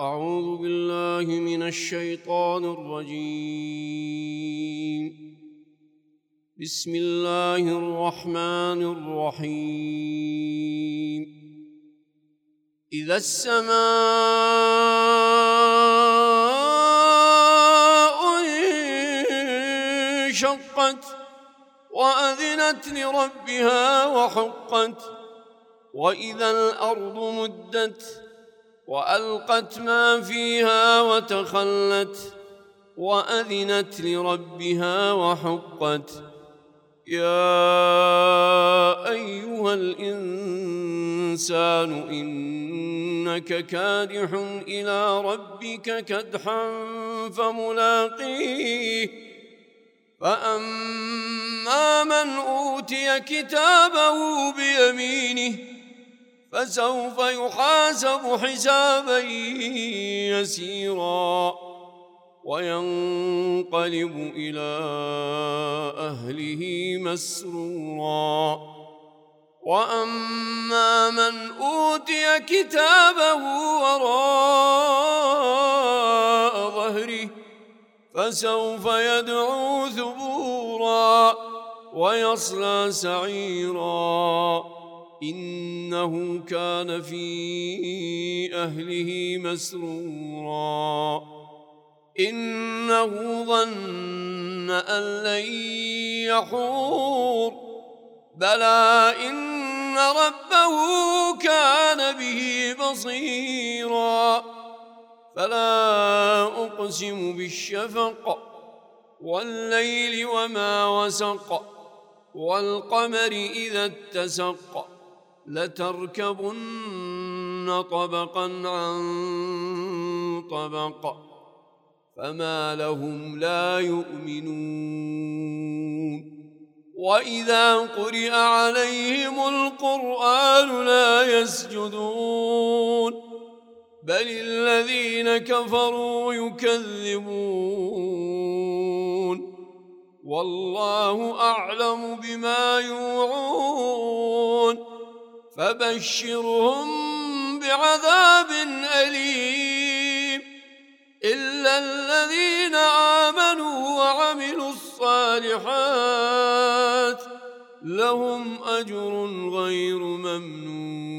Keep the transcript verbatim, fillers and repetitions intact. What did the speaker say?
أعوذ بالله من الشيطان الرجيم. بسم الله الرحمن الرحيم. إذا السماء انشقت وأذنت لربها وحقت، وإذا الأرض مدت وألقت ما فيها وتخلت وأذنت لربها وحقت. يا أيها الإنسان إنك كادح إلى ربك كدحا فملاقيه، فأما من أوتي كتابه بيمينه فسوف يحاسب حسابا يسيرا وينقلب إلى أهله مسرورا. وأما من أوتي كتابه وراء ظهره فسوف يدعو ثبورا ويصلى سعيرا، إنه كان في أهله مسرورا. إنه ظن أن لن يحور، بلى إن ربه كان به بصيرا. فلا أقسم بالشفق والليل وما وسق، والقمر إذا اتسق، لتركبن طبقا عن طبق، فما لهم لا يؤمنون. وإذا قرئ عليهم القرآن لا يسجدون، بل الذين كفروا يكذبون. والله أعلم بما يوعون، فبشرهم بعذاب أليم إلا الذين آمنوا وعملوا الصالحات لهم أجر غير ممنون.